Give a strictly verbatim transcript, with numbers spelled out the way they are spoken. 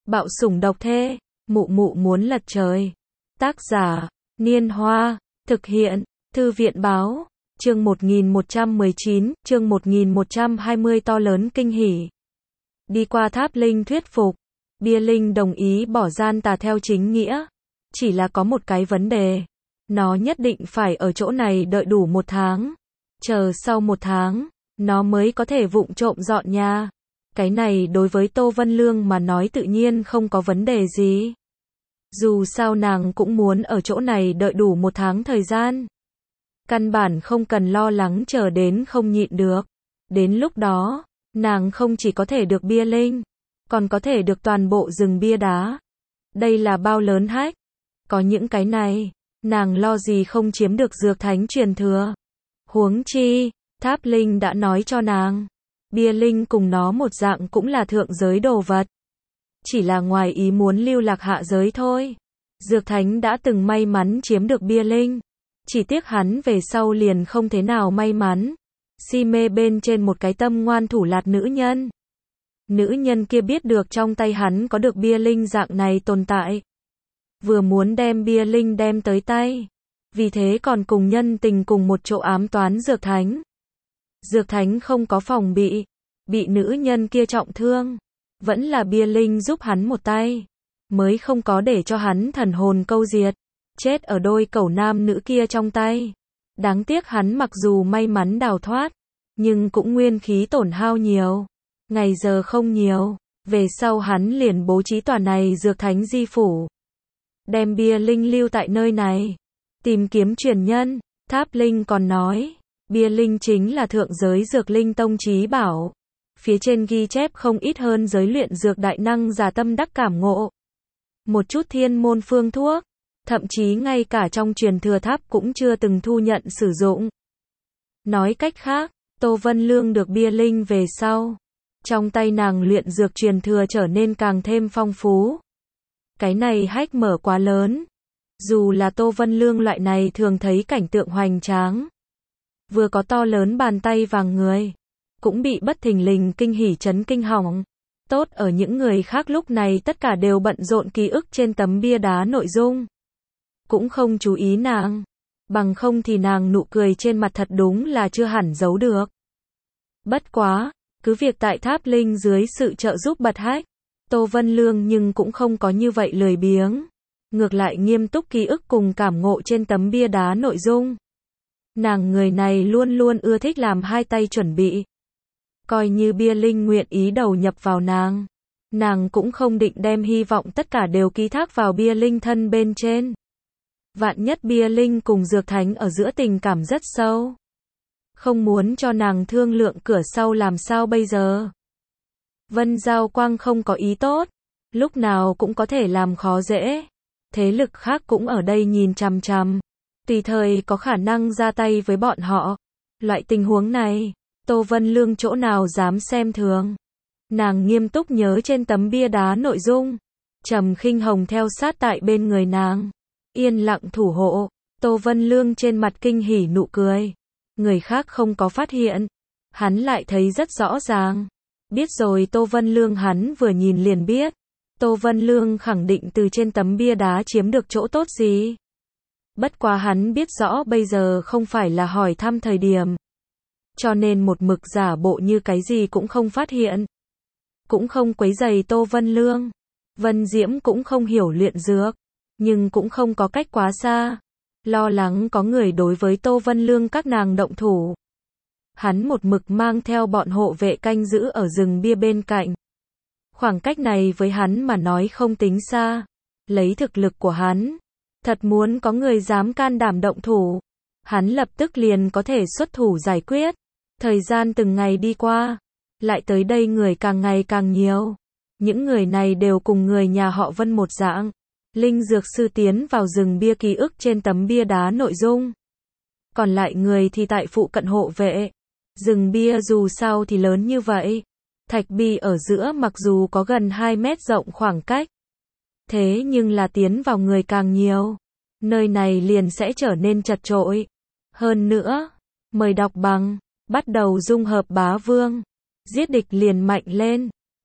Bạo sủng độc thê, mụ mụ muốn lật trời. Tác giả, Niên Hoa, thực hiện, Thư viện Báo, chương một nghìn một trăm mười chín, chương một nghìn một trăm hai mươi to lớn kinh hỉ. Đi qua Tháp Linh thuyết phục, Bia Linh đồng ý bỏ gian tà theo chính nghĩa. Chỉ là có một cái vấn đề, nó nhất định phải ở chỗ này đợi đủ một tháng. Chờ sau một tháng, nó mới có thể vụng trộm dọn nhà. Cái này đối với Tô Vân Lương mà nói tự nhiên không có vấn đề gì. Dù sao nàng cũng muốn ở chỗ này đợi đủ một tháng thời gian. Căn bản không cần lo lắng chờ đến không nhịn được. Đến lúc đó, nàng không chỉ có thể được Bia Linh, còn có thể được toàn bộ rừng bia đá. Đây là bao lớn hách. Có những cái này, nàng lo gì không chiếm được dược thánh truyền thừa. Huống chi, Tháp Linh đã nói cho nàng, Bia Linh cùng nó một dạng cũng là thượng giới đồ vật. Chỉ là ngoài ý muốn lưu lạc hạ giới thôi. Dược thánh đã từng may mắn chiếm được Bia Linh. Chỉ tiếc hắn về sau liền không thế nào may mắn. Si mê bên trên một cái tâm ngoan thủ lạt nữ nhân. Nữ nhân kia biết được trong tay hắn có được Bia Linh dạng này tồn tại. Vừa muốn đem Bia Linh đem tới tay. Vì thế còn cùng nhân tình cùng một chỗ ám toán Dược Thánh. Dược Thánh không có phòng bị. Bị nữ nhân kia trọng thương. Vẫn là Bia Linh giúp hắn một tay. Mới không có để cho hắn thần hồn câu diệt. Chết ở đôi cẩu nam nữ kia trong tay. Đáng tiếc hắn mặc dù may mắn đào thoát. Nhưng cũng nguyên khí tổn hao nhiều. Ngày giờ không nhiều. Về sau hắn liền bố trí tòa này Dược Thánh di phủ. Đem Bia Linh lưu tại nơi này. Tìm kiếm truyền nhân. Tháp Linh còn nói. Bia Linh chính là thượng giới Dược Linh Tông chí bảo. Phía trên ghi chép không ít hơn giới luyện dược đại năng giả tâm đắc cảm ngộ. Một chút thiên môn phương thuốc. Thậm chí ngay cả trong truyền thừa tháp cũng chưa từng thu nhận sử dụng. Nói cách khác, Tô Vân Lương được Bia Linh về sau. Trong tay nàng luyện dược truyền thừa trở nên càng thêm phong phú. Cái này hách mở quá lớn. Dù là Tô Vân Lương loại này thường thấy cảnh tượng hoành tráng. Vừa có to lớn bàn tay vàng người. Cũng bị bất thình lình kinh hỉ chấn kinh hỏng. Tốt ở những người khác lúc này tất cả đều bận rộn ký ức trên tấm bia đá nội dung. Cũng không chú ý nàng. Bằng không thì nàng nụ cười trên mặt thật đúng là chưa hẳn giấu được. Bất quá, cứ việc tại Tháp Linh dưới sự trợ giúp bật hách. Tô Vân Lương nhưng cũng không có như vậy lười biếng. Ngược lại nghiêm túc ký ức cùng cảm ngộ trên tấm bia đá nội dung. Nàng người này luôn luôn ưa thích làm hai tay chuẩn bị. Coi như Bia Linh nguyện ý đầu nhập vào nàng. Nàng cũng không định đem hy vọng tất cả đều ký thác vào Bia Linh thân bên trên. Vạn nhất Bia Linh cùng Dược Thánh ở giữa tình cảm rất sâu. Không muốn cho nàng thương lượng cửa sau làm sao bây giờ. Vân Giao Quang không có ý tốt. Lúc nào cũng có thể làm khó dễ. Thế lực khác cũng ở đây nhìn chằm chằm. Tùy thời có khả năng ra tay với bọn họ. Loại tình huống này, Tô Vân Lương chỗ nào dám xem thường. Nàng nghiêm túc nhớ trên tấm bia đá nội dung. Trầm Khinh Hồng theo sát tại bên người nàng. Yên lặng thủ hộ. Tô Vân Lương trên mặt kinh hỉ nụ cười. Người khác không có phát hiện. Hắn lại thấy rất rõ ràng. Biết rồi Tô Vân Lương hắn vừa nhìn liền biết. Tô Vân Lương khẳng định từ trên tấm bia đá chiếm được chỗ tốt gì. Bất quá hắn biết rõ bây giờ không phải là hỏi thăm thời điểm. Cho nên một mực giả bộ như cái gì cũng không phát hiện. Cũng không quấy rầy Tô Vân Lương. Vân Diễm cũng không hiểu luyện dược. Nhưng cũng không có cách quá xa. Lo lắng có người đối với Tô Vân Lương các nàng động thủ. Hắn một mực mang theo bọn hộ vệ canh giữ ở rừng bia bên cạnh. Khoảng cách này với hắn mà nói không tính xa. Lấy thực lực của hắn. Thật muốn có người dám can đảm động thủ. Hắn lập tức liền có thể xuất thủ giải quyết. Thời gian từng ngày đi qua. Lại tới đây người càng ngày càng nhiều. Những người này đều cùng người nhà họ Vân một dạng. Linh dược sư tiến vào rừng bia ký ức trên tấm bia đá nội dung. Còn lại người thì tại phụ cận hộ vệ. Rừng bia dù sao thì lớn như vậy. Thạch bi ở giữa mặc dù có gần hai mét rộng khoảng cách. Thế nhưng là tiến vào người càng nhiều. Nơi này liền sẽ trở nên chật chội. Hơn nữa, mời đọc bằng, bắt đầu dung hợp bá vương. Giết địch liền mạnh lên.